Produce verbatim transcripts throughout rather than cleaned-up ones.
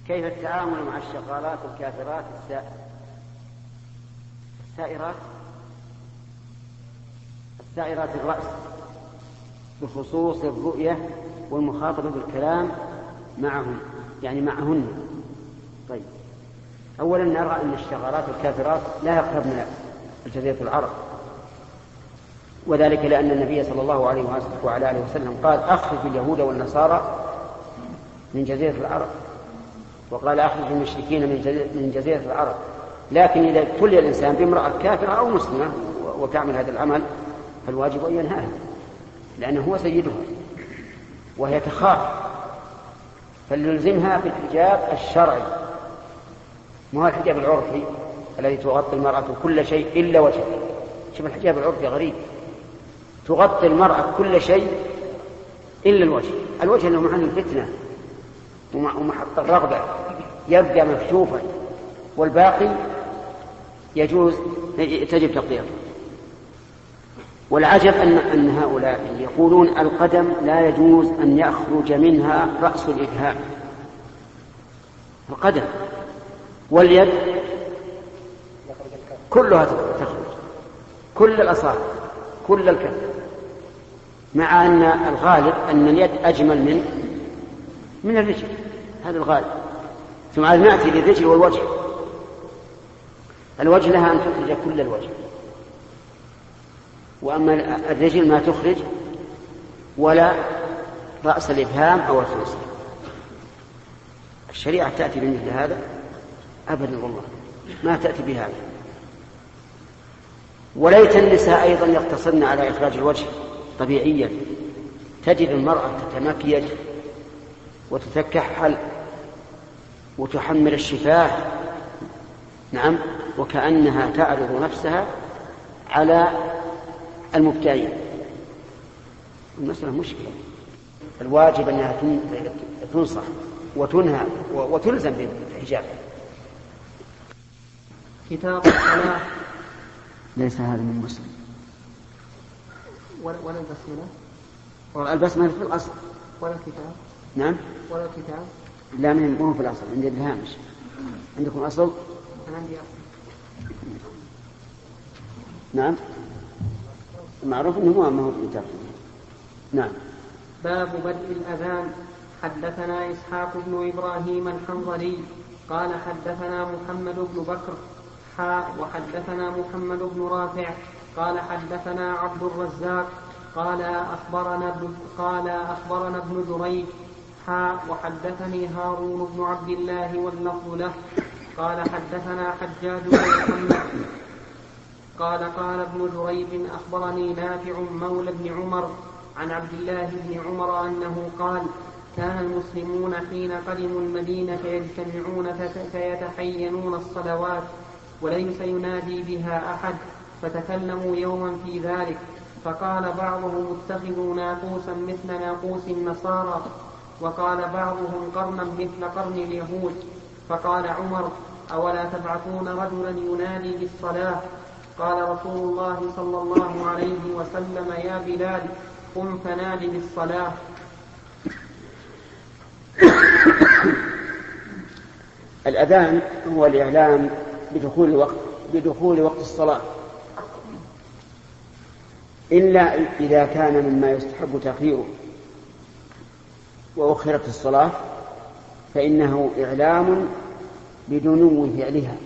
كيف التعامل مع الشغالات الكافرات السائرات السائرات الرأس بخصوص الرؤية والمخاطبة بالكلام معهم يعني معهن؟ طيب، أولا نرى أن الشغالات الكافرات لا يقربن الجزيرة العرب، وذلك لأن النبي صلى الله عليه وعلى آله وسلم قال أخرج اليهود والنصارى من جزيرة العرب، وقال أخرج المشركين من جزيرة العرب. لكن إذا ابتلي الإنسان بامرأة كافرة أو مسلمة وتعمل هذا العمل فالواجب أن ينهاها، لأنه هو سيدها وهي تخاف، فليلزمها بالحجاب الشرعي، ما هو الحجاب العرفي الذي تغطي المرأة كل شيء إلا وجهها. شوف الحجاب العرفي غريب، تغطي المرأة كل شيء إلا الوجه. الوجه أنه محل الفتنة ومحط الرغبة يبقى مكشوفا، والباقي يجوز تجب تغطيته. والعجب أن, أن هؤلاء يقولون القدم لا يجوز أن يخرج منها رأس الإبهام، القدم واليد كلها تخرج، كل الأصابع كل الكف، مع أن الغالب أن اليد أجمل من من الرجل، هذا الغالب. ثم نأتي للرجل والوجه، الوجه لها أن تخرج كل الوجه، وأما الرجل ما تخرج ولا رأس الإبهام أو الخنصر. الشريعة تأتي بمثل هذا؟ أبدا والله ما تأتي بهذا. وليت النساء أيضا يقتصرن على إخراج الوجه طبيعيا، تجد المرأة تتمكيج وتتكحل وتحمل الشفاه، نعم، وكأنها تعرض نفسها على المبتعين. المسألة مشكلة، الواجب أنها تنصح وتنهى وتلزم بالحجاب. كتاب الصلاة. ليس هذا من مسلم ولا ولا البسملة ولا البسملة في الأصل ولا كتاب. نعم ولا كتاب. لا، من مو في الأصل، عندي الهامش. عندكم أصل؟ أنا عندي أصل. نعم، معروف أنه ما هو كتاب. نعم. باب بدء الأذان. حدثنا إسحاق بن إبراهيم الحنظلي قال حدثنا محمد بن بكر حاء وحدثنا محمد بن رافع قال حدثنا عبد الرزاق قال أخبرنا ابن قال أخبرنا ابن جريج حاء وحدثني هارون بن عبد الله واللفظ له قال حدثنا حجاج بن محمد قال قال ابن جريج أخبرني نافع مولى بن عمر عن عبد الله بن عمر أنه قال كان المسلمون حين قدموا المدينة يجتمعون فيتحينون الصلوات وليس ينادي بها أحد، فتكلموا يوما في ذلك، فقال بعضهم اتخذوا ناقوسا مثل ناقوس النصارى، وقال بعضهم قرنا مثل قرن اليهود. فقال عمر أولا تبعثون رجلا ينادي بالصلاة؟ قال رسول الله صلى الله عليه وسلم يا بلال قم فنادي بالصلاة. الأذان هو الإعلام بدخول الوقت بدخول وقت الصلاة، إلا إذا كان مما يستحب تأخيره وأخرت الصلاة فإنه إعلام بدنو فعلها.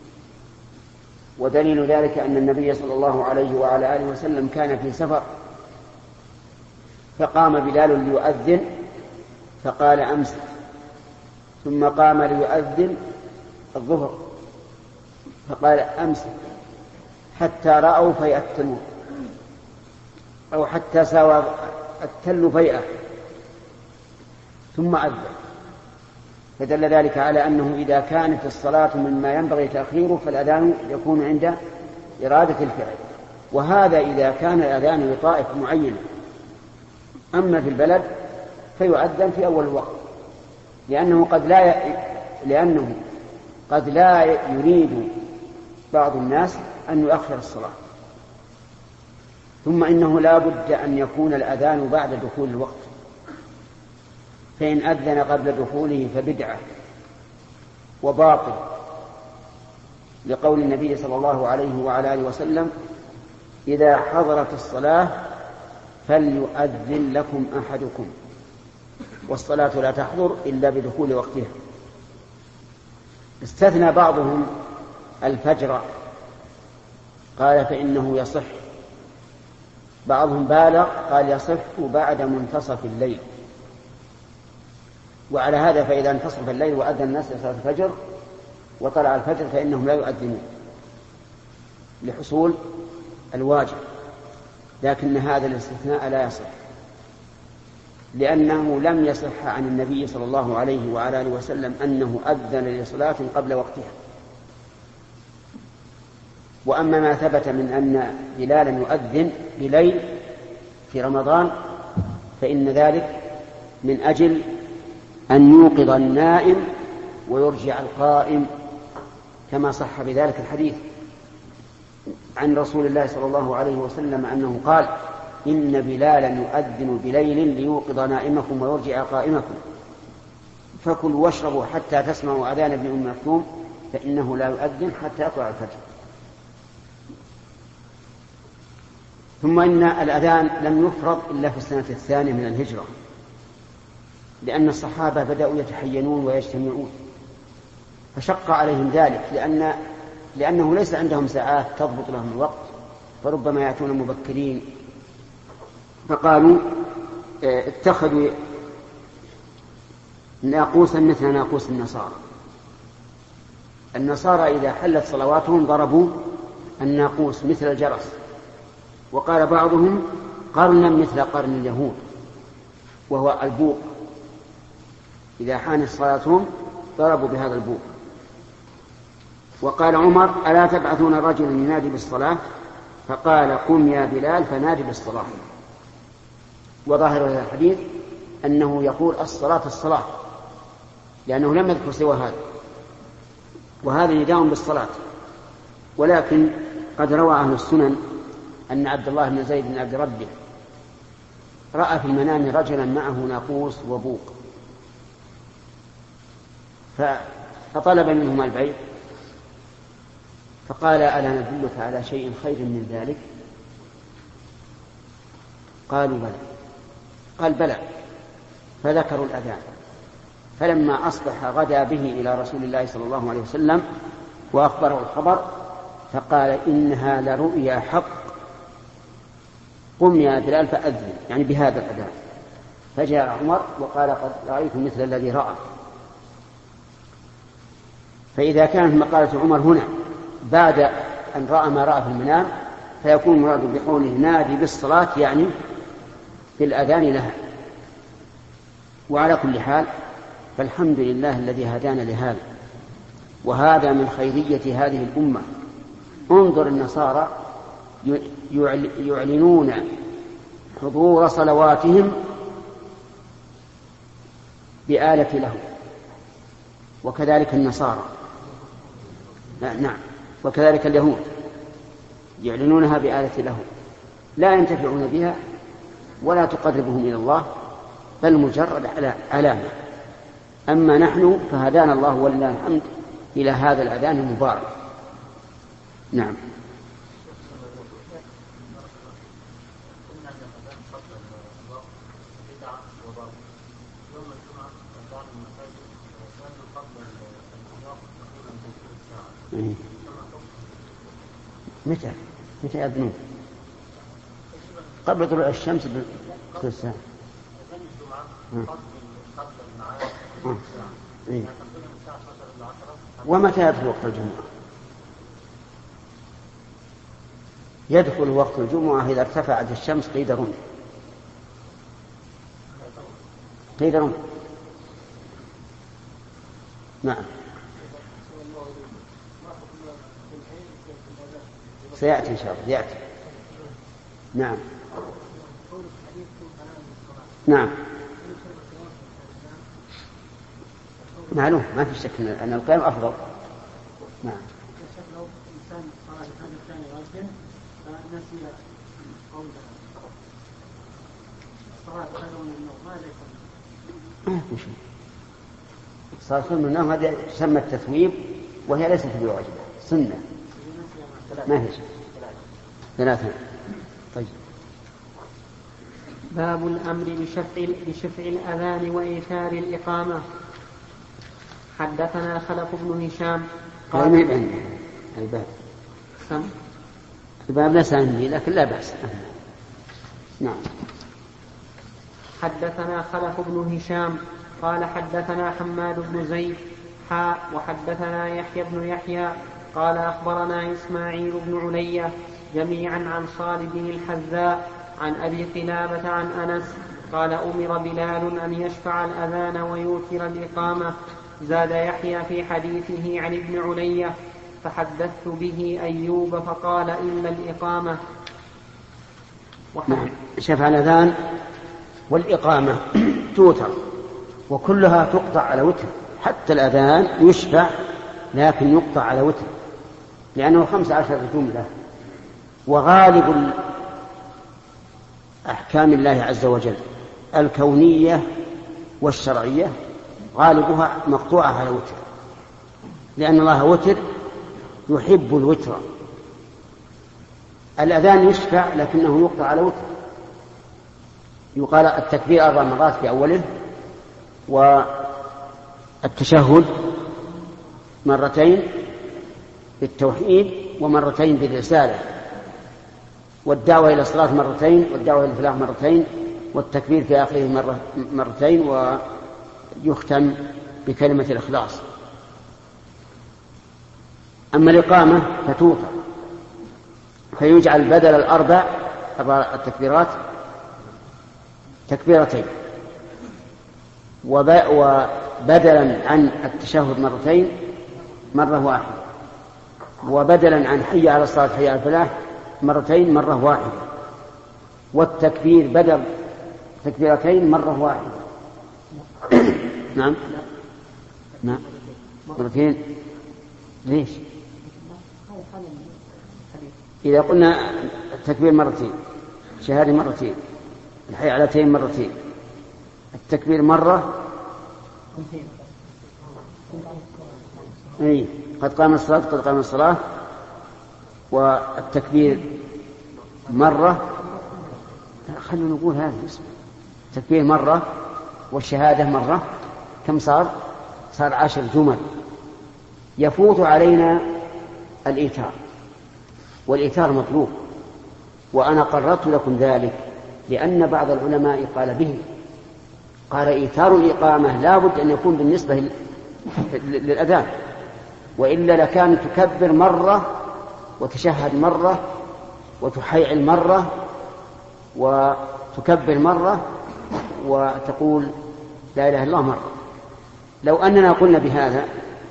ودليل ذلك أن النبي صلى الله عليه وعلى آله وسلم كان في سفر، فقام بلال ليؤذن فقال أمسك، ثم قام ليؤذن الظهر فقال أمسك، حتى رأوا فيء التنور أو حتى ساوى التل فيئة ثم أذن. فدل ذلك على أنه إذا كانت الصلاة مما ينبغي تأخيره فالأذان يكون عند إرادة الفعل، وهذا إذا كان الأذان لطائفة معينة. أما في البلد فيؤذن في أول الوقت، لأنه قد لا ي... لأنه قد لا يريد بعض الناس أن يؤخر الصلاة. ثم إنه لا بد أن يكون الأذان بعد دخول الوقت، فإن أذن قبل دخوله فبدعة، وباطل، لقول النبي صلى الله عليه وعلى آله وسلم: إذا حضرت الصلاة فليؤذن لكم أحدكم، والصلاة لا تحضر إلا بدخول وقتها. استثنى بعضهم الفجر، قال فإنه يصح. بعضهم بالغ قال يصح بعد منتصف الليل. وعلى هذا فإذا انتصف الليل وأذن الناس لصلاة الفجر وطلع الفجر فإنهم لا يؤذنون لحصول الواجب، لكن هذا الاستثناء لا يصح، لأنه لم يصح عن النبي صلى الله عليه وعلى آله وسلم أنه أذن لصلاة قبل وقتها. وأما ما ثبت من أن بلالا يؤذن بليل في رمضان فإن ذلك من أجل أن يوقظ النائم ويرجع القائم، كما صح بذلك الحديث عن رسول الله صلى الله عليه وسلم أنه قال: إن بلالا يؤذن بليل ليوقظ نائمكم ويرجع قائمكم، فكلوا واشربوا حتى تسمعوا أذان ابن أم مكتوم فإنه لا يؤذن حتى يطلع الفجر. ثم إن الأذان لم يفرض إلا في السنة الثانية من الهجرة، لأن الصحابة بدأوا يتحينون ويجتمعون، فشق عليهم ذلك، لأن لأنه ليس عندهم ساعات تضبط لهم الوقت، فربما يأتون مبكرين، فقالوا اتخذوا ناقوسا مثل ناقوس النصارى. النصارى إذا حلت صلواتهم ضربوا الناقوس مثل الجرس، وقال بعضهم قرنا مثل قرن اليهود، وهو البوق، إذا حانت صلاتهم ضربوا بهذا البوق. وقال عمر: ألا تبعثون رجلا ينادي بالصلاة؟ فقال: قم يا بلال فنادي بالصلاة. وظاهر هذا الحديث أنه يقول الصلاة الصلاة، لأنه لم يذكر سوى هذا، وهذا نداء بالصلاة. ولكن قد روى أهل السنن أن عبد الله بن زيد بن عبد ربه رأى في المنام رجلا معه ناقوس وبوق، فطلب منهم البيع، فقال: ألا ندلك على شيء خير من ذلك؟ قالوا: بلى. قال: بلى. فذكروا الأذان، فلما أصبح غدا به إلى رسول الله صلى الله عليه وسلم وأخبره الخبر، فقال: إنها لرؤيا حق، قم يا بلال فأذن، يعني بهذا الأذان. فجاء عمر وقال: قد رأيت مثل الذي رأى. فإذا كانت مقالة عمر هنا بعد أن رأى ما رأى في المنام، فيكون مراد بقوله نادي بالصلاة يعني بالأذان لها. وعلى كل حال فالحمد لله الذي هدانا لهذا، وهذا من خيرية هذه الأمة. انظر النصارى يعلنون حضور صلواتهم بآلة له، وكذلك النصارى، نعم، وكذلك اليهود يعلنونها بآلة له، لا ينتفعون بها ولا تقربهم إلى الله، بل مجرد علامة. أما نحن فهدانا الله ولله الحمد إلى هذا الأذان المبارك. نعم. متى متى يأذنون؟ قبل طلوع الشمس بثلث ساعة. ومتى يدخل وقت الجمعة؟ يدخل وقت الجمعة إذا ارتفعت الشمس قيد رمح، قيد رمح. نعم، سيأتي إن شاء الله، يأتي. نعم نعم معلوم، ما في شك أن القيام أفضل. نعم. ما في شيء، صلاة سنة نعم هذه تسمى التثويب وهي ليست بواجبة سنة ما هي ثلاثة. طيب باب الأمر بشفع, بشفع الأذان وإيثار الإقامة. حدثنا خلف بن هشام قال ما يبعن الباب سم الباب ليس عندي لكن لا بأس. نعم. حدثنا خلف بن هشام قال حدثنا حماد بن زيد حاء وحدثنا يحيى بن يحيى قال أخبرنا إسماعيل بن علية جميعا عن صالح الحذاء عن أبي قلابة عن أنس قال أمر بلال أن يشفع الأذان ويوتر الإقامة. زاد يحيى في حديثه عن ابن علية فحدثت به أيوب فقال إلا الإقامة. نعم. شفع الأذان والإقامة توتر وكلها تقطع على وتر، حتى الأذان يشفع لكن يقطع على وتر لأنه خمس عشر جملة. وغالب أحكام الله عز وجل الكونية والشرعية غالبها مقطوعة على وتر، لأن الله وتر يحب الوتر. الأذان يشفع لكنه يقطع على وتر، يقال التكبير أربع مرات في أوله، والتشهد مرتين بالتوحيد ومرتين بالرسالة، والدعوة إلى الصلاة مرتين، والدعوة إلى الفلاح مرتين، والتكبير في آخره مرة مرتين، ويختم بكلمة الإخلاص. أما الإقامة فتوطى فيجعل بدل الأربع التكبيرات تكبيرتين، وبدلا عن التشهد مرتين مرة واحدة، وبدلا عن حي على الصلاة حي على الفلاح مرتين مرة واحدة، والتكبير بدل تكبيرتين مرة واحدة. نعم نعم مرتين. ليش؟ إذا قلنا التكبير مرتين، الشهادة مرتين، الحي علتين مرتين، التكبير مرة، أي قد قام الصلاة قد قام الصلاة، والتكبير مرة. خلونا نقول هذا اسمه التكبير مرة والشهادة مرة. كم صار؟ صار عشر جمل. يفوت علينا الإيثار، والإيثار مطلوب، وأنا قررت لكم ذلك لأن بعض العلماء قال به، قال إيثار الإقامة لا بد أن يكون بالنسبة للأذان، وإلا لكان تكبر مرة وتشهد مرة وتحيعل مرة وتكبر مرة وتقول لا إله إلا الله مرة. لو أننا قلنا بهذا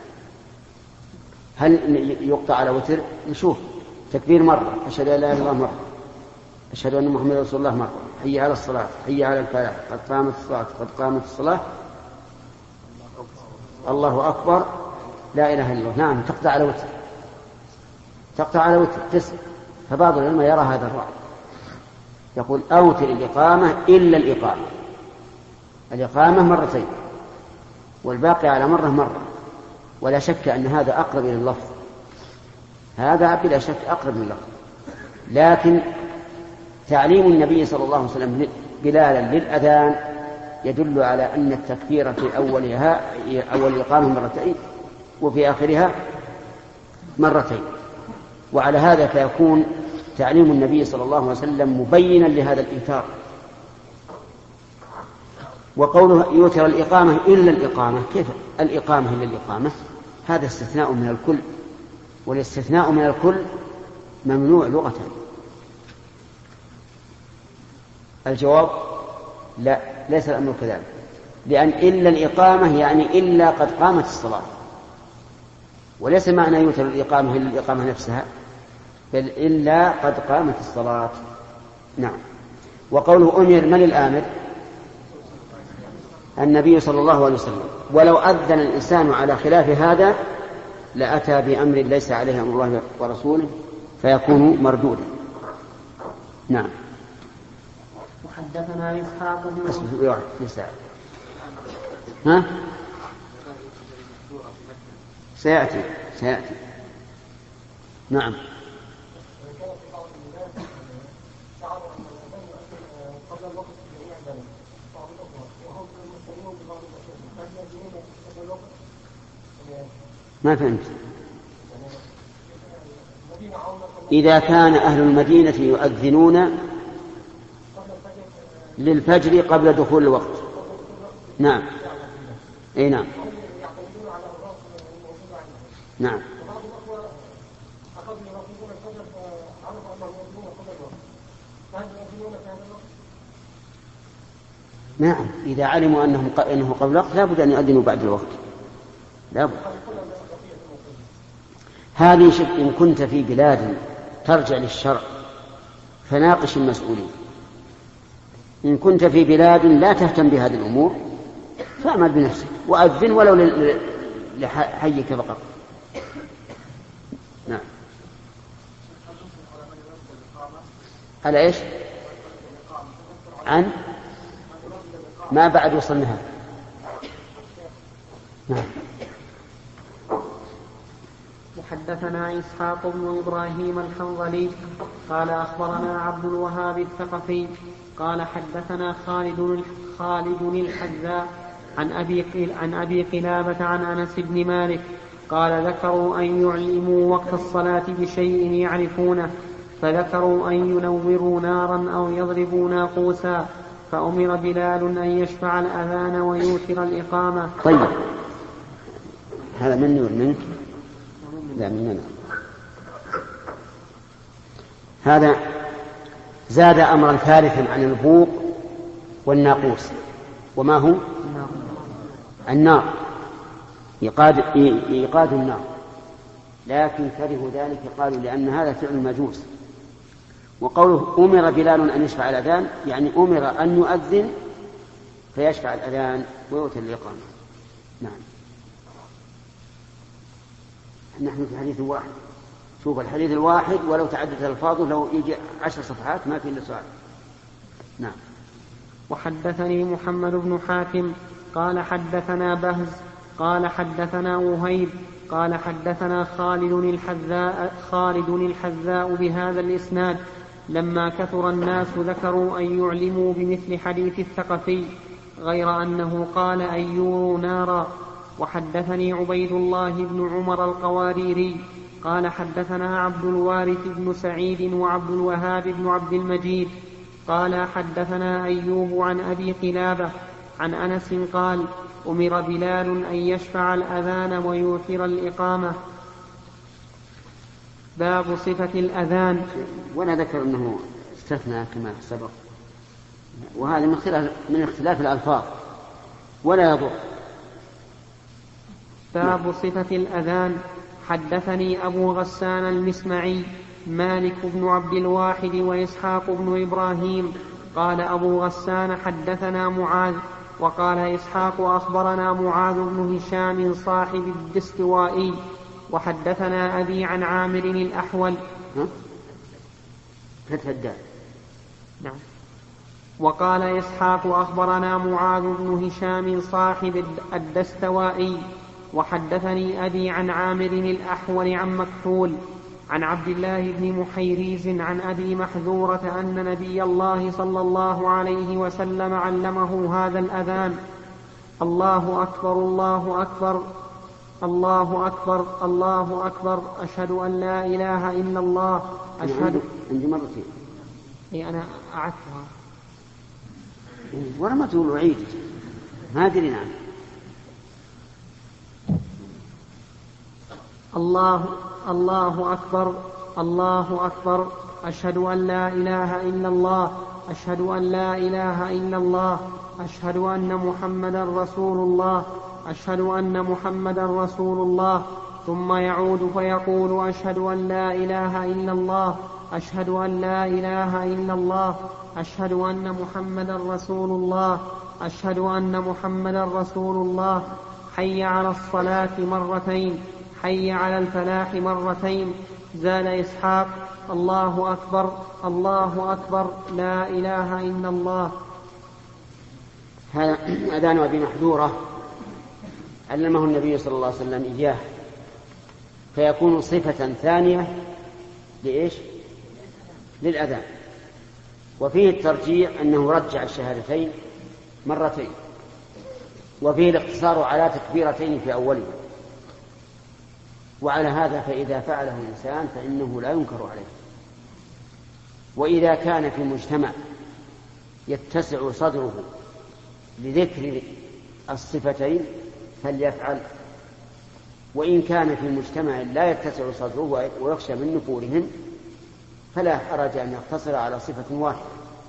هل يقطع على وتر؟ نشوف تكبير مرة، أشهد أن لا إله إلا الله مرة، أشهد أن محمد رسول الله مرة، حي على الصلاة حي على الفلاح قد قامت الصلاة قد قامت الصلاة، الله أكبر، لا إله إلا الله. نعم تقطع على وتر، تقطع على وتر تسع. فبعض العلماء يرى هذا الرأي، يقول أوتر الإقامة إلا الإقامة، الإقامة مرتين والباقي على مرة مرة. ولا شك أن هذا أقرب إلى اللفظ، هذا بلا شك أقرب من اللفظ. لكن تعليم النبي صلى الله عليه وسلم بلالا للأذان يدل على أن التكبير في أولها أول الإقامة مرتين وفي آخرها مرتين. وعلى هذا فيكون تعليم النبي صلى الله عليه وسلم مبينا لهذا الإيثار. وقوله يوتر الإقامة إلا الإقامة، كيف الإقامة إلا الإقامة؟ هذا استثناء من الكل، والاستثناء من الكل ممنوع لغة. الجواب لا، ليس الأمر كذلك، لأن إلا الإقامة يعني إلا قد قامت الصلاة، وليس معنى يوتر الإقامة إلا الإقامة نفسها، بل إلا قد قامت الصلاة. نعم. وقوله أمر، من الآمر؟ النبي صلى الله عليه وسلم. ولو أذن الإنسان على خلاف هذا لأتى بأمر ليس عليه أمر الله ورسوله فيكون مردودا. نعم. وحدثنا إسحاق بن ها سيأتي سيأتي نعم. ما فهمت. إذا كان أهل المدينة يؤذنون للفجر قبل دخول الوقت. نعم أي نعم نعم نعم إذا علموا أنهم أنه قبل الوقت لا بد أن يؤذنوا بعد الوقت لا بد. هذه شف إن كنت في بلاد ترجع للشرع فناقش المسؤولين. إن كنت في بلاد لا تهتم بهذه الأمور فأعمل بنفسك وأذن ولو لحيك فقط. نعم. على إيش؟ عن ما بعد وصلناها. نعم. حدثنا إسحاق بن إبراهيم الحنظلي قال أخبرنا عبد الوهاب الثقفي قال حدثنا خالد خالد الحذاء عن أبي عن أبي قلابة عن أنس بن مالك قال ذكروا أن يعلموا وقت الصلاة بشيء يعرفونه فذكروا أن ينوروا نارا أو يضربوا ناقوسا فأمر بلال أن يشفع الأذان ويوتر الإقامة. طيب هذا مني ومنك لا مننا. هذا زاد أمرا ثالثا عن البوق والناقوس. وما هو؟ النار إيقاد إيقاد النار. لكن كرهوا ذلك قالوا لأن هذا فعل المجوس. وقوله أمر بلال أن يشفع الأذان يعني أمر أن يؤذن فيشفع الأذان ويؤتي الإقامة. نعم. نحن في حديث واحد. شوف الحديث الواحد ولو تعددت الألفاظه لو يجي عشر صفحات ما في إلا سؤال. نعم. وحدثني محمد بن حاتم قال حدثنا بهز قال حدثنا وهيب قال حدثنا خالد الحذاء خالد الحذاء بهذا الإسناد لما كثر الناس ذكروا أن يعلموا بمثل حديث الثقفي غير أنه قال أن يوروا نارا. وحدثني عبيد الله بن عمر القواريري قال حدثنا عبد الوارث بن سعيد وعبد الوهاب بن عبد المجيد قال حدثنا أيوب عن أبي قلابة عن أنس قال أمر بلال أن يشفع الأذان ويوتر الإقامة. باب صفة الأذان. وأنا ذكر أنه استثنى كما سبق وهذا من اختلاف, من اختلاف الألفاظ ولا يضر. باب صفة الأذان. حدثني أبو غسان المسمعي مالك بن عبد الواحد وإسحاق بن إبراهيم قال أبو غسان حدثنا معاذ وقال إسحاق أخبرنا معاذ بن هشام صاحب الدستوائي وحدثنا أبي عن عامر الأحول. فتح الدال. نعم. وقال إسحاق أخبرنا معاذ بن هشام صاحب الدستوائي وحدثني أبي عن عامر الأحول عن مكحول عن عبد الله بن محيريز عن أبي محذورة أن نبي الله صلى الله عليه وسلم علمه هذا الأذان: الله أكبر الله أكبر الله أكبر الله أكبر أشهد أن لا إله إلا الله أشهد. عندي مرتين. إيه أنا أعدتها. ولا ما تقول عيد ما أدري. نعم. الله الله أكبر الله أكبر أشهد أن لا إله إلا الله أشهد أن لا إله إلا الله أشهد أن محمدا رسول الله أشهد أن محمدا رسول الله. ثم يعود فيقول: أشهد أن لا إله إلا الله أشهد أن لا إله إلا الله أشهد أن محمدا رسول الله أشهد أن محمدا رسول الله. حي على الصلاة مرتين حي على الفلاح مرتين. زاد إسحاق: الله أكبر الله أكبر لا إله إلا الله. هذا أذان أبي محذورة علمه النبي صلى الله عليه وسلم إياه، فيكون صفة ثانية لإيش؟ للأذان. وفيه الترجيع أنه رجع الشهادتين مرتين، وفيه الاقتصار على تكبيرتين في أوله. وعلى هذا فإذا فعله الإنسان فإنه لا ينكر عليه. وإذا كان في مجتمع يتسع صدره لذكر الصفتين فليفعل، وإن كان في مجتمع لا يتسع صدره ويخشى من نفورهم فلا حرج أن يقتصر على صفة واحدة.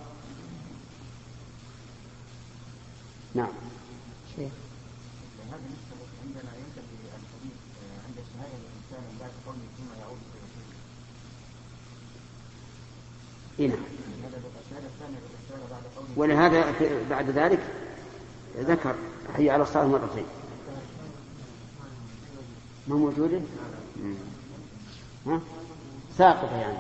نعم. شيخ هذا نسبة عندنا ينتبه الحديث عند شهادة الإنسان بعد قوله ثم يعود إلى نعم. ولهذا بعد ذلك ذكر حي على الصلاة مرتين. ما موجودة؟ ها؟ ساقطة يعني.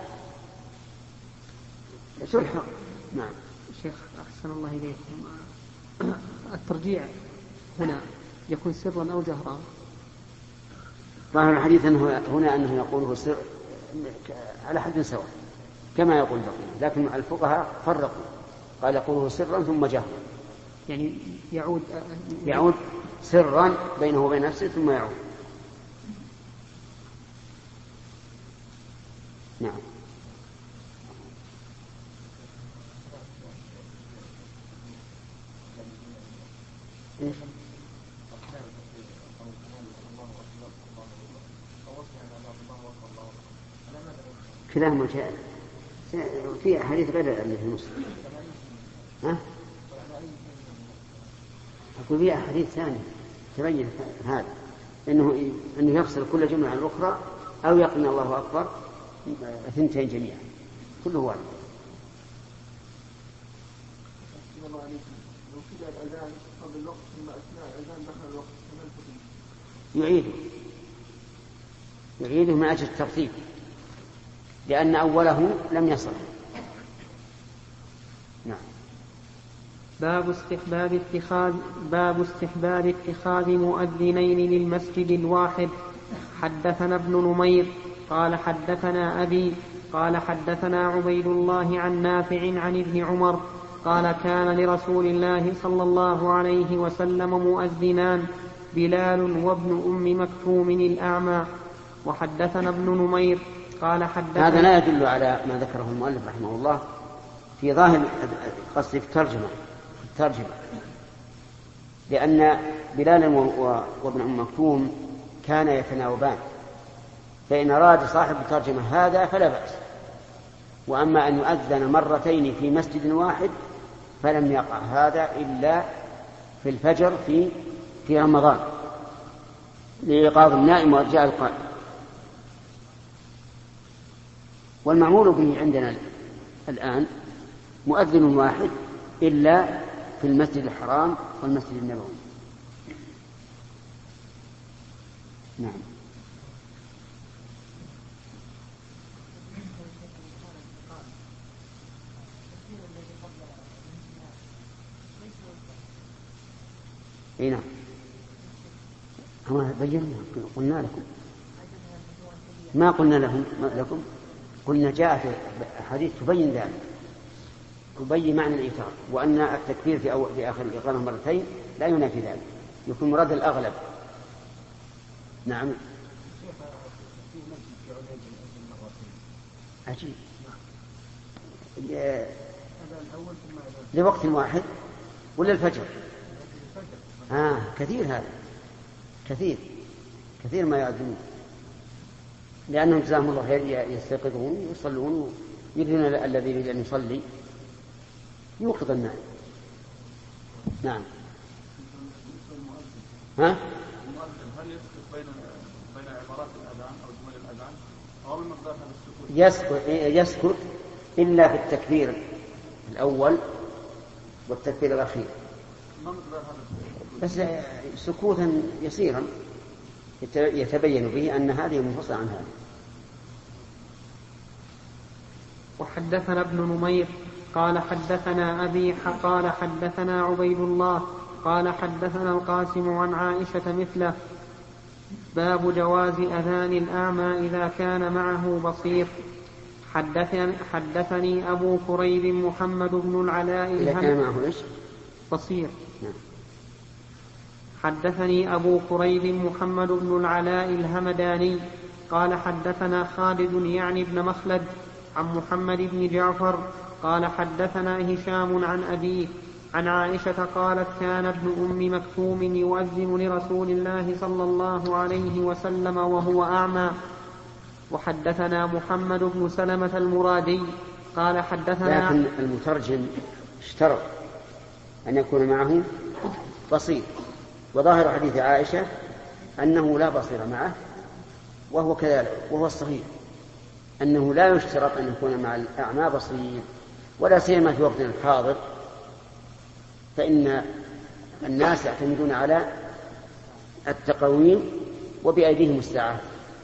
شو الحق؟ نعم. شيخ أحسن الله إليكم، الترجيع هنا يكون سرا أو جهرا؟ ظاهر الحديث أنه هنا أنه يقوله سر على حد سواء كما يقول بقية، لكن الفقهاء فرقوا، قال يقوله سرا ثم جهرا، يعني يعود يعود سرا بينه وبين نفسه ثم يعود. نعم. إيش؟ كلاهما جاء في حديث غير اللي في مسلم. ها؟ أقول فيها حديث ثاني تبين هذا إنه إنه يفصل كل جملة عن الأخرى أو يقول الله أكبر ثنتين جميعا كله واحد. يعيده يعيده من أجل الترتيب لأن أوله لم يصل. نعم. باب استحباب اتخاذ باب استحباب اتخاذ مؤذنين للمسجد الواحد. حدثنا ابن نمير قال حدثنا أبي قال حدثنا عبيد الله عن نافع عن ابن عمر قال كان لرسول الله صلى الله عليه وسلم مؤذنان بلال وابن أم مكتوم الأعمى. وحدثنا ابن نمير قال حدثنا. هذا لا يدل على ما ذكره المؤلف رحمه الله في ظاهر قصد في الترجمة الترجمة لأن بلال وابن أم مكتوم كان يتناوبان، فإن أراد صاحب الترجمة هذا فلا بأس. وأما أن يؤذن مرتين في مسجد واحد فلم يقع هذا إلا في الفجر في في رمضان لإيقاظ النائم وإرجاع القائم. والمعمول به عندنا الآن مؤذن واحد إلا في المسجد الحرام والمسجد النبوي. نعم. اي نعم. هو بينا قلنا لكم ما قلنا لهم لكم قلنا جاء في حديث تبين ذلك، تبين معنى الإيثار، وأن التكبير في, أول في آخر الإقامة مرتين لا ينافي ذلك، يكون مراد الأغلب. نعم. عجيب. لوقت واحد ولا الفجر؟ آه كثير هذا كثير كثير ما يأذنون، لأنهم جزاهم الله خير يستيقظون ويصلون يدرون الذي يريد أن يصلي يوقظ الناس. نعم. ها؟ هل يسكت بين بين عبارات الأذان أو جمل الأذان أو من مقدار هذا السكوت؟ يسكت يسكت إلا في التكبير الأول والتكبير الأخير. ما مقدار هذا السكوت؟ بس سكوتا يسيرا يتبين به أن هذه منفصلة عن هذه. وحدثنا ابن نمير قال حدثنا أبي قال حدثنا عبيد الله قال حدثنا القاسم عن عائشة مثله. باب جواز أذان الأعمى إذا كان معه بصير. حدثني, حدثني أبو كريب محمد بن العلاء إذا كان معه إيش؟ بصير. حدثني أبو كريب محمد بن العلاء الهمداني قال حدثنا خالد يعني ابن مخلد عن محمد بن جعفر قال حدثنا هشام عن أبيه عن عائشة قالت كان ابن أم مكتوم يؤذن لرسول الله صلى الله عليه وسلم وهو أعمى. وحدثنا محمد بن سلمة المرادي قال حدثنا. لكن المترجم اشترط أن يكون معه بصير، وظاهر حديث عائشة أنه لا بصير معه، وهو كذلك، وهو الصحيح أنه لا يشترط أن يكون مع الأعمى بصير، ولا سيما في وقتنا الحاضر، فإن الناس يعتمدون على التقويم وبأيديهم الساعات.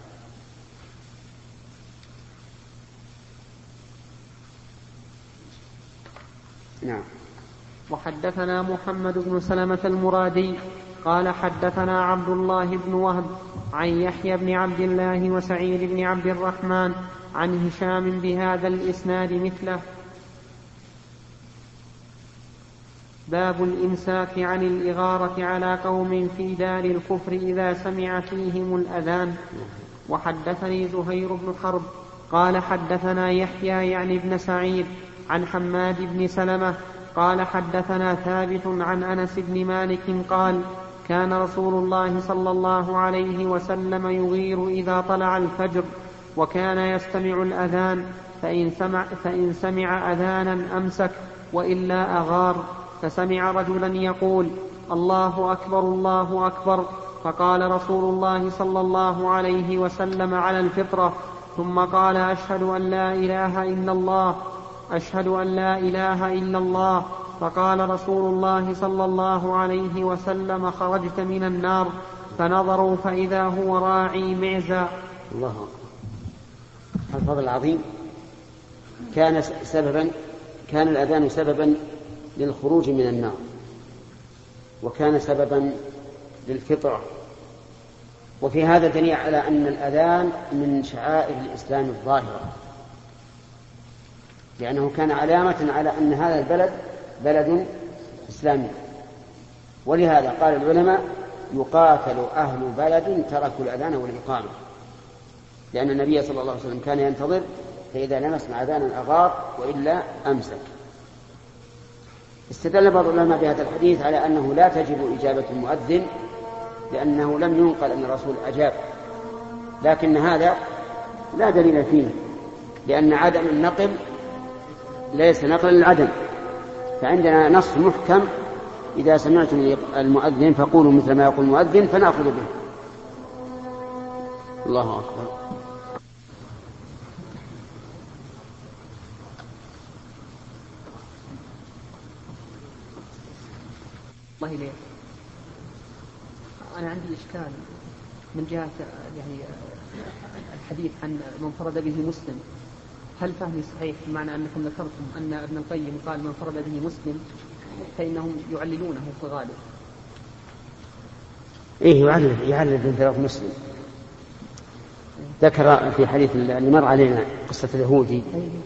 نعم. وحدثنا محمد بن سلمة المرادي قال حدثنا عبد الله بن وهب عن يحيى بن عبد الله وسعيد بن عبد الرحمن عن هشام بهذا الإسناد مثله. باب الإمساك عن الإغارة على قوم في دار الكفر إذا سمع فيهم الأذان. وحدثني زهير بن حرب قال حدثنا يحيى يعني ابن سعيد عن حماد بن سلمة قال حدثنا ثابت عن أنس بن مالك قال كان رسول الله صلى الله عليه وسلم يغير إذا طلع الفجر، وكان يستمع الأذان، فإن سمع, فإن سمع أذانا أمسك وإلا أغار. فسمع رجلا يقول الله أكبر الله أكبر، فقال رسول الله صلى الله عليه وسلم على الفطرة، ثم قال أشهد أن لا إله إلا الله أشهد أن لا إله إلا الله. فقال رسول الله صلى الله عليه وسلم خرجت من النار. فنظروا فإذا هو راعي معزى. الله أكبر. الفضل العظيم. كان سببا كان الأذان سببا للخروج من النار، وكان سببا للفطرة، وفي هذا دليل على أن الأذان من شعائر الإسلام الظاهرة، لأنه كان علامة على أن هذا البلد بلد إسلامي. ولهذا قال العلماء يقاتل أهل بلد تركوا الأذان والإقامة، لأن النبي صلى الله عليه وسلم كان ينتظر، فإذا لم يسمع أذانا أغار وإلا أمسك. استدل بعض العلماء بهذا الحديث على أنه لا تجب إجابة المؤذن، لأنه لم ينقل أن الرسول أجاب، لكن هذا لا دليل فيه، لأن عدم النقل ليس نقلا للعدم. فعندنا نص محكم إذا سمعتم المؤذن فقولوا مثل ما يقول المؤذن فنأخذ به. الله أكبر. الله إليك. أنا عندي إشكال من جهة يعني الحديث عن من فرد به مسلم. هل فهمي صحيح بمعنى أنكم ذكرتم أن ابن القيم قال من فرد به مسلم فإنهم يعللونه في الغالب؟ إيه يعلل يعلل بانفراد مسلم. ذكر في حديث اللي مر علينا قصة اليهودي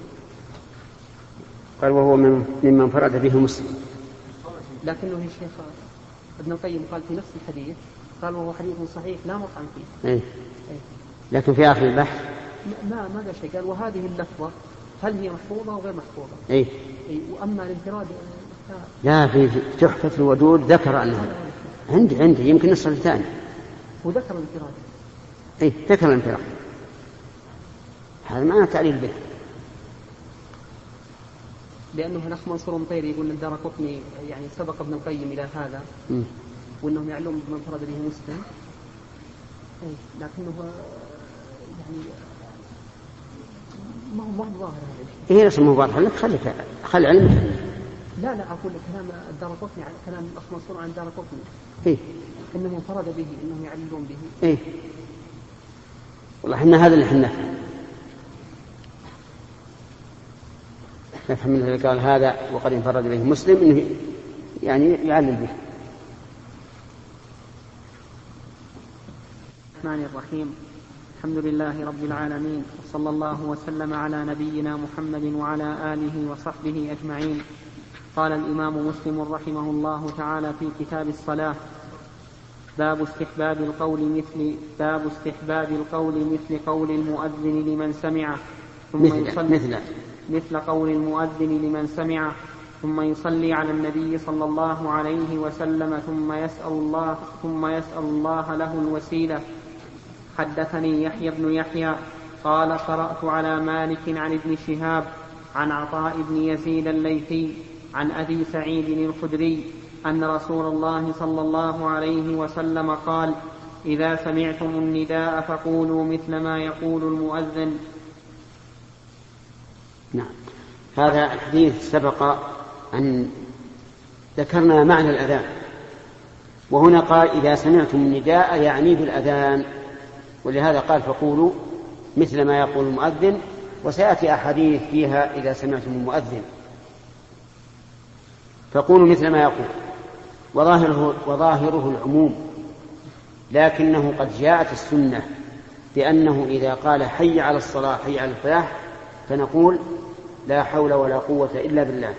قال وهو من ممن فرد به مسلم، لكنه يا شيخ ابن القيم قال في نفس الحديث قال وهو حديث صحيح لا مطعن فيه. إيه. لكن في آخر البحث ما ما قال شيء، قال وهذه اللفظة هل هي محفوظة أو غير محفوظة؟ إيه. إيه. وأما الانفراد لا في تحفة الودود ذكر أنها عندي عندي يمكن نص الثاني وذكر الانفراد. إيه ذكر الانفراد، هذا معنى تعليل به، لأنه الأخ منصور مطيري يقول أن الدارقطني يعني سبق ابن القيم إلى هذا م. وأنهم يعلمون بمن فرد به مسلم، إيه. لكنه يعني ما هو ما هو ظاهر هذا. إيه رسمه واضح لك، خليك خلي علمك. لا لا أقول كلام الدارقطني على كلام الأخ منصور عن الدارقطني. إيه. إنهم فرد به، إنهم يعلمون به. إيه. والله إحنا هذا اللي إحنا نفهم منه قال هذا وقد انفرد به مسلم إنه يعني يعلم به. الرحمن الرحيم. الحمد لله رب العالمين، وصلى الله وسلم على نبينا محمد وعلى آله وصحبه أجمعين. قال الإمام مسلم رحمه الله تعالى في كتاب الصلاة: باب استحباب القول مثل باب استحباب القول مثل قول المؤذن لمن سمعه ثم يصلي مثل مثل قول المؤذن لمن سمعه ثم يصلي على النبي صلى الله عليه وسلم ثم يسأل الله ثم يسأل الله له الوسيلة. حدثني يحيى بن يحيى قال: قرأت على مالك عن ابن شهاب عن عطاء بن يزيد الليثي عن أبي سعيد الخدري أن رسول الله صلى الله عليه وسلم قال: إذا سمعتم النداء فقولوا مثل ما يقول المؤذن. نعم. هذا الحديث سبق أن ذكرنا معنى الأذان، وهنا قال: إذا سمعتم النداء يعني بالأذان، ولهذا قال: فقولوا مثل ما يقول المؤذن. وسيأتي أحاديث فيها إذا سمعتم المؤذن فقولوا مثل ما يقول، وظاهره, وظاهره العموم، لكنه قد جاءت السنة بأنه إذا قال حي على الصلاة حي على الفلاح فنقول لا حول ولا قوة إلا بالله.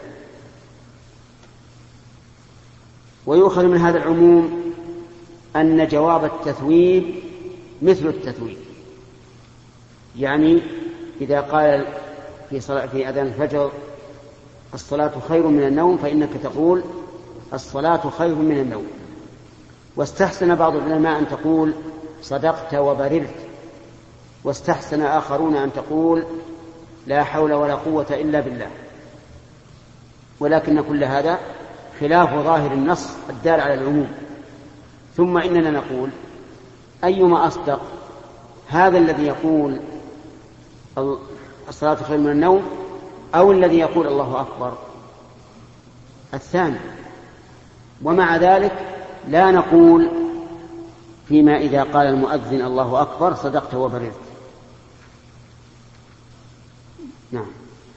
ويؤخذ من هذا العموم أن جواب التثويب مثل التثويب، يعني إذا قال في, صلاة في أذان الفجر الصلاة خير من النوم فإنك تقول الصلاة خير من النوم. واستحسن بعض العلماء أن تقول صدقت وبررت، واستحسن آخرون أن تقول لا حول ولا قوة إلا بالله. ولكن كل هذا خلاف ظاهر النص الدال على العموم. ثم إننا نقول أيما أصدق، هذا الذي يقول الصلاة خير من النوم أو الذي يقول الله أكبر؟ الثاني. ومع ذلك لا نقول فيما إذا قال المؤذن الله أكبر صدقت وبررت. نعم.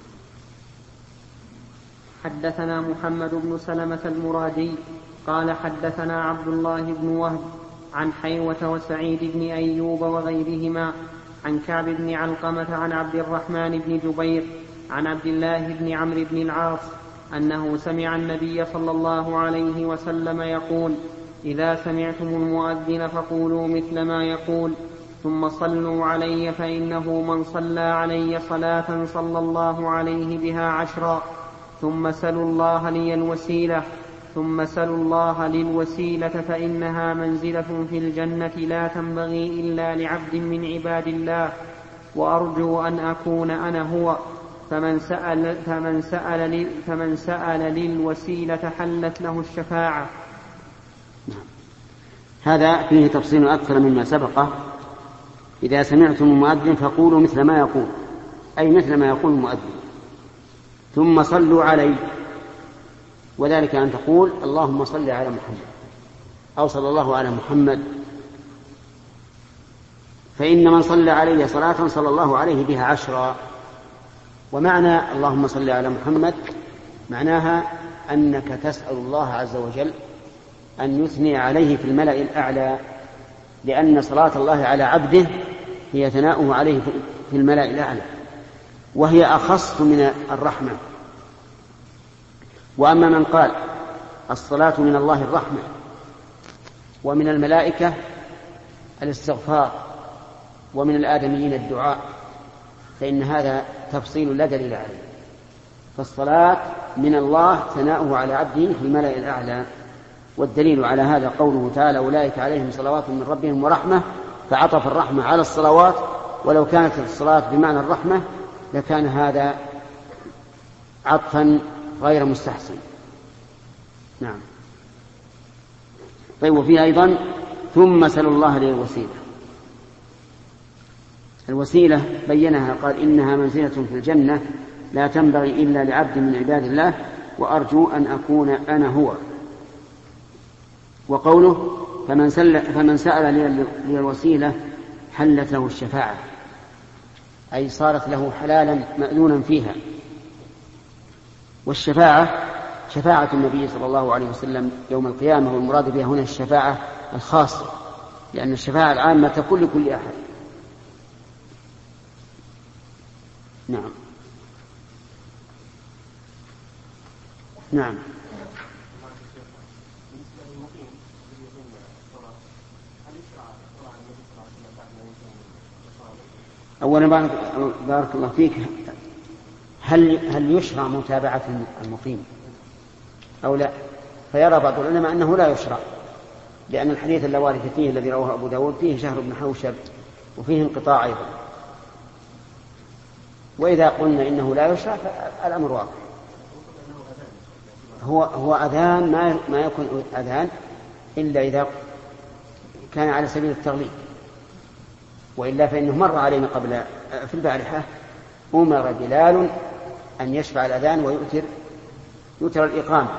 حدثنا محمد بن سلمة المرادي قال: حدثنا عبد الله بن وهب عن حيوة وسعيد بن أيوب وغيرهما عن كعب بن علقمة عن عبد الرحمن بن جبير عن عبد الله بن عمرو بن العاص أنه سمع النبي صلى الله عليه وسلم يقول: إذا سمعتم المؤذن فقولوا مثل ما يقول ثم صلوا علي فإنه من صلى علي صلاة صلى الله عليه بها عشرا ثم سلوا الله لي الوسيلة ثم سلوا الله للوسيلة فإنها منزلة في الجنة لا تنبغي إلا لعبد من عباد الله، وأرجو أن أكون أنا هو. فمن سأل, فمن سأل, فمن سأل للوسيلة حلت له الشفاعة. هذا فيه تفصيل أكثر مما سبقه. إذا سمعتم المؤذن فقولوا مثل ما يقول، أي مثل ما يقول المؤذن، ثم صلوا عليه، وذلك أن تقول اللهم صل على محمد أو صلى الله على محمد، فإن من صلى عليه صلاة صلى الله عليه بها عشرا. ومعنى اللهم صل على محمد معناها أنك تسأل الله عز وجل أن يثني عليه في الملأ الأعلى، لأن صلاة الله على عبده هي ثناؤه عليه في الملأ الأعلى، وهي أخص من الرحمة. وأما من قال الصلاة من الله الرحمة ومن الملائكة الاستغفار ومن الآدميين الدعاء، فإن هذا تفصيل لا دليل عليه. فالصلاة من الله ثناؤه على عبده في الملأ الأعلى، والدليل على هذا قوله تعالى: أولئك عليهم صلوات من ربهم ورحمة، فعطف الرحمة على الصلوات، ولو كانت الصلاة بمعنى الرحمة لكان هذا عطفا غير مستحسن. نعم. طيب، وفيه أيضا ثم سلوا الله لي الوسيلة. الوسيلة بينها قال: إنها منزلة في الجنة لا تنبغي إلا لعبد من عباد الله، وأرجو أن أكون أنا هو. وقوله فمن, فمن سأل لي الوسيلة حلت له الشفاعة، أي صارت له حلالا مأذونا فيها. والشفاعة شفاعة النبي صلى الله عليه وسلم يوم القيامة، والمراد بها هنا الشفاعة الخاصة لأن الشفاعة العامة تكون لكل أحد. نعم نعم. أولا بارك الله فيك، هل هل يشرع متابعة المقيم أو لا؟ فيرى بعض العلماء أنه لا يشرع، لأن الحديث اللوارث فيه الذي رواه أبو داود فيه شهر بن حوشب وفيه انقطاع أيضا. وإذا قلنا إنه لا يشرع فالأمر واضح. هو هو أذان ما ما يكون أذان إلا إذا كان على سبيل التغليب، وإلا فإنه مر علينا قبل في البارحة أمر بلال أن يشفع الأذان ويؤتر يؤتر الإقامة.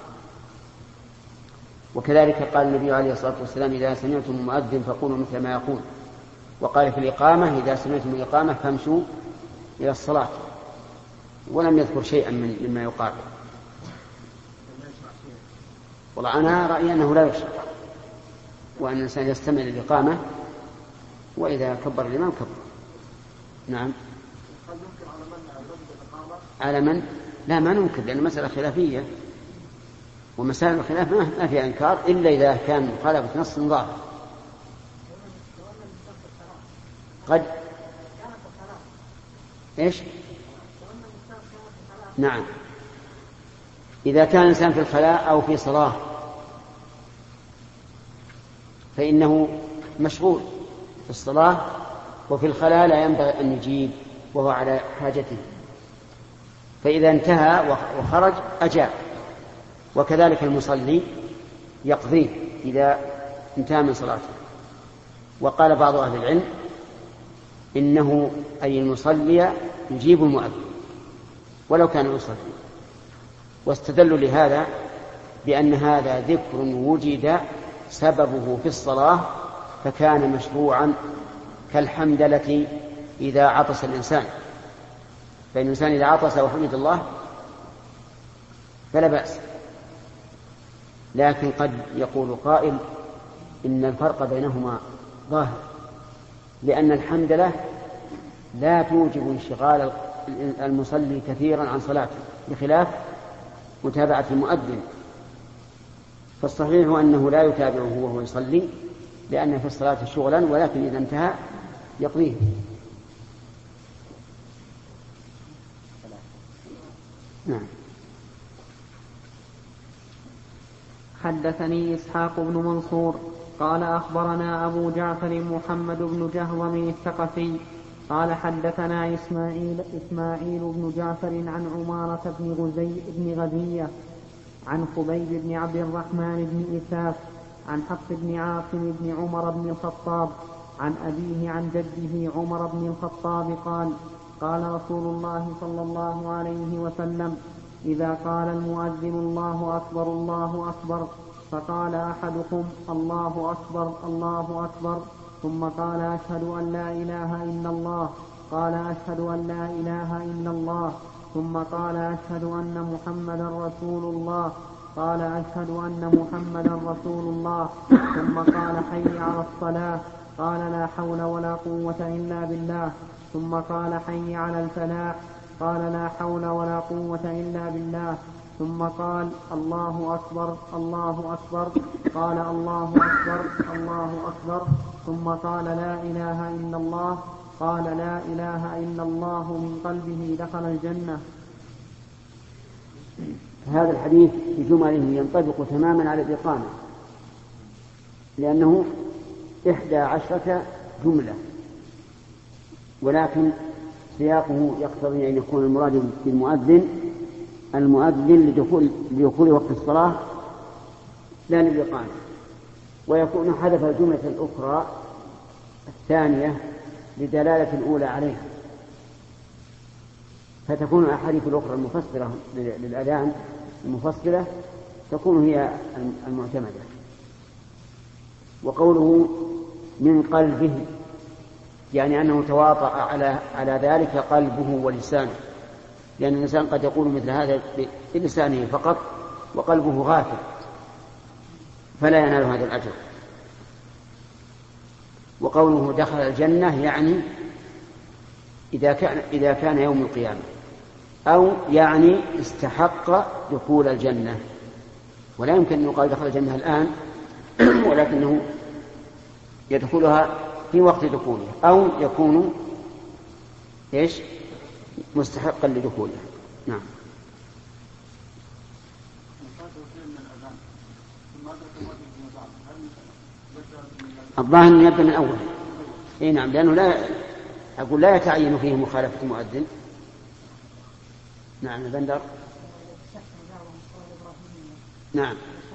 وكذلك قال النبي عليه الصلاة والسلام: إذا سمعتم المؤذن فقولوا مثل ما يقول. وقال في الإقامة: إذا سمعتم الإقامة فامشوا إلى الصلاة. ولم يذكر شيئا من مما يقال. والله أنا رأيي أنه لا يشرع، وأن الإنسان يستمع للإقامة، وإذا كبر الإمام كبر. نعم. على من؟ لا، ما ننكر، لأن المسألة خلافية، ومسائل الخلاف ما فيها إنكار إلا إذا كان مخالفة نص ظاهر. قد إيش؟ نعم، إذا كان الإنسان في الخلاء أو في صلاة فإنه مشغول في الصلاة، وفي الخلاء لا ينبغي أن يجيب وهو على حاجته، فإذا انتهى وخرج أجاب. وكذلك المصلي يقضيه إذا انتهى من صلاته. وقال بعض أهل العلم إنه أي المصلي يجيب المؤذن ولو كان يصلي، واستدلوا لهذا بأن هذا ذكر وجد سببه في الصلاة فكان مشروعا، كالحمدلة إذا عطس الإنسان، فإن الإنسان إذا عطس وحمد الله فلا بأس. لكن قد يقول قائل إن الفرق بينهما ظاهر، لأن الحمدلة لا توجب انشغال المصلي كثيرا عن صلاته بخلاف متابعة المؤذن. فالصحيح هو أنه لا يتابعه وهو يصلي، لأن في الصلاة شغلا، ولكن إذا انتهى يقضيه. نعم. حدثني إسحاق بن منصور قال أخبرنا أبو جعفر محمد بن جهوم الثقفي قال حدثنا إسماعيل, إسماعيل بن جعفر عن عمارة بن غزي بن غزية عن خبيب بن عبد الرحمن بن إساف عن حفص بن عاصم بن عمر بن الخطاب عن أبيه عن جده عمر بن الخطاب قال قال رسول الله صلى الله عليه وسلم: إذا قال المؤذن الله أكبر الله أكبر فقال أحدكم الله أكبر الله أكبر ثم قال أشهد أن لا إله إلا الله قال أشهد أن لا إله إلا الله ثم قال أشهد أن محمدا رسول الله قال أشهد أن محمدا رسول الله ثم قال حي على الصلاة قال لا حول ولا قوة إلا بالله ثم قال حي على الفلاح قال لا حول ولا قوة إلا بالله ثم قال الله أكبر الله أكبر قال الله أكبر الله أكبر ثم قال لا إله إلا الله قال لا إله إلا الله من قلبه دخل الجنة. هذا الحديث في جمله ينطبق تماما على الإقامة، لأنه إحدى عشرة جملة، ولكن سياقه يقتضي أن يكون المراد بالمؤذن المؤذن لدخول, لدخول وقت الصلاة لا للإقامة، ويكون حذف الجملة الأخرى الثانية لدلالة الأولى عليها، فتكون الأحاديث الأخرى المفسرة للأذان المفصلة تكون هي المعتمدة. وقوله من قلبه يعني أنه تواطأ على على ذلك قلبه ولسانه، لأن الإنسان قد يقول مثل هذا بلسانه فقط وقلبه غافل فلا ينال هذا الأجر. وقوله دخل الجنة يعني إذا كان, إذا كان يوم القيامة، أو يعني استحق دخول الجنة. ولا يمكن أن يقال دخل الجنة الآن ولكنه يدخلها في وقت دخولها، أو يكون إيش مستحقا لدخولها. نعم. الظاهر أن يبدأ من أول. إيه نعم، لأنه لا أقول لا يتعين فيه مخالفة المؤذن. نعم بندر. نعم.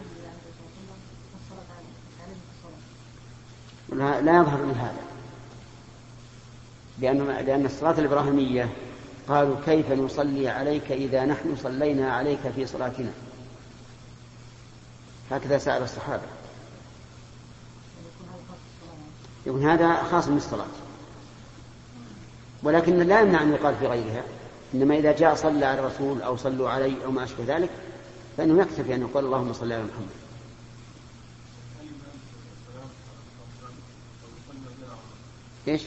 لا, لا يظهر من هذا، لأن, لأن الصلاة الإبراهيمية قالوا كيف نصلي عليك إذا نحن صلينا عليك في صلاتنا، هكذا سأل الصحابة. يكون هذا خاص من الصلاة، ولكن لا يمنع أن يقال في غيرها. إنما إذا جاء صلى على الرسول أو صلوا عليه أو ما أشبه ذلك فإنه يكتفي أن يقول اللهم صل على محمد. إيش؟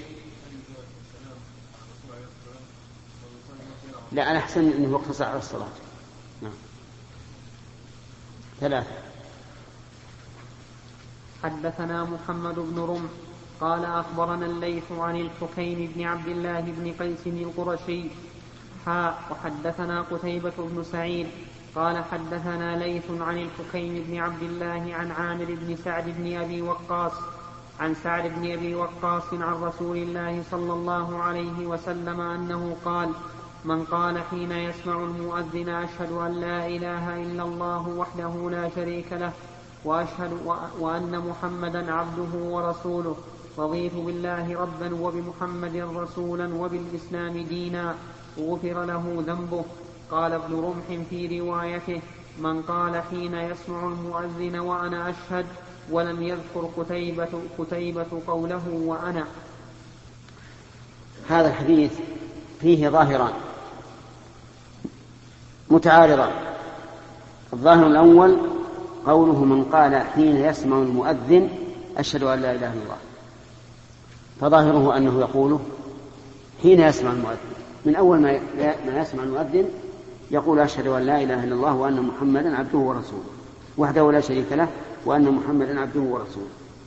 لا، أنا أحسن أنه يقتصر على الصلاة. نعم. ثلاثة. حدثنا محمد بن رمح قال أخبرنا الليث عن الحكيم بن عبد الله بن قيس القرشي حاء وحدثنا قتيبة بن سعيد قال حدثنا ليث عن الحكيم بن عبد الله عن عامر بن سعد بن أبي وقاص عن سعد بن أبي وقاص عن رسول الله صلى الله عليه وسلم أنه قال: من قال حين يسمع المؤذن أشهد أن لا إله إلا الله وحده لا شريك له وأشهد وأن محمدا عبده ورسوله رضيت بالله ربا وبمحمد رسولا وبالإسلام دينا غفر له ذنبه. قال ابن رمح في روايته: من قال حين يسمع المؤذن وأنا أشهد، ولم يذكر قتيبة, قتيبة قوله وأنا. هذا الحديث فيه ظاهران متعارضان. الظاهر الأول قوله من قال حين يسمع المؤذن أشهد أن لا إله إلا الله، فظاهره أنه يقوله حين يسمع المؤذن، من أول ما يسمع المؤذن يقول أشهد أن لا إله إلا الله وأن محمدا عبده ورسوله وحده لا شريك له وأن محمدا عبده ورسوله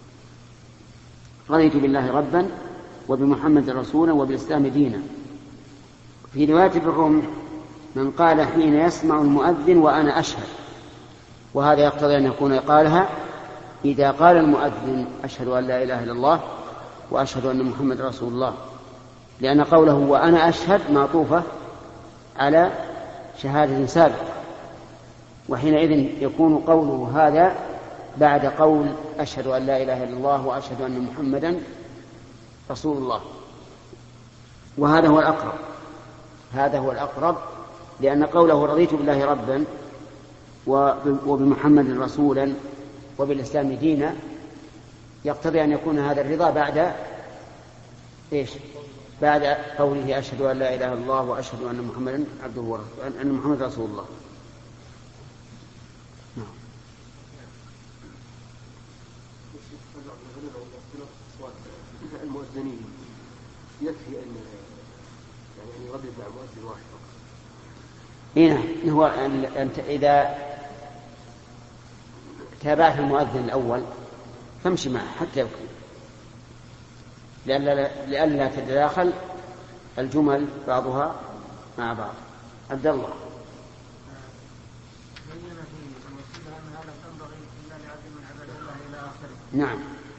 رضيت بالله ربا وبمحمد رسولا وبالإسلام دينا. في رواية ابن رمح من قال حين يسمع المؤذن وأنا أشهد، وهذا يقتضي أن يكون قالها إذا قال المؤذن أشهد أن لا إله إلا الله وأشهد أن محمد رسول الله، لأن قوله وأنا أشهد معطوفة على شهادة سابقة، وحينئذ يكون قوله هذا بعد قول أشهد أن لا إله إلا الله وأشهد أن محمدا رسول الله. وهذا هو الأقرب، هذا هو الأقرب، لأن قوله رضيت بالله ربا وبمحمد رسولا وبالإسلام دينا يقتضي أن يكون هذا الرضا بعد إيش؟ بعد قوله أشهد أن لا إله إلا الله وأشهد أن محمدا عبده ورسوله، أن محمد رسول الله. نعم. المؤذنين يكفي أن يعني يردد مع مؤذن واحد فقط. هنا هو أنت إذا تابعت المؤذن الأول فامشي معه حتى يكون، لئلا تتداخل الجمل بعضها مع بعض. عبد الله. نعم.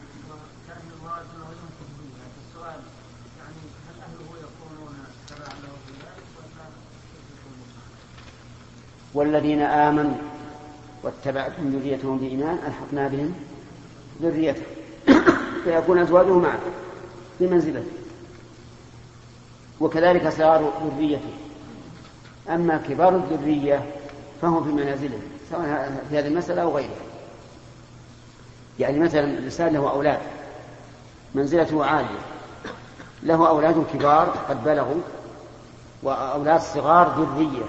والذين آمنوا واتبعتهم ذريتهم بإيمان ألحقنا بهم ذريتهم فيكون أزواجه معه في منزلته، وكذلك صغار ذريته. أما كبار الذرية فهم في منازلهم سواء في هذه المسألة أو غيرها. يعني مثلا الإنسان له أولاد منزلته عالية، له أولاد كبار قد بلغوا وأولاد صغار ذرية،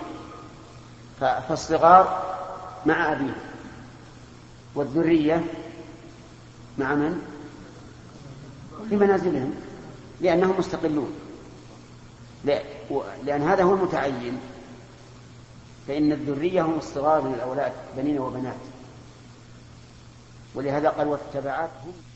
فالصغار مع أبيه والذرية مع من؟ في منازلهم لأنهم مستقلون، لأن هذا هو المتعين، فإن الذرية هم الصغار من الأولاد بنين وبنات، ولهذا قال والتبعات هم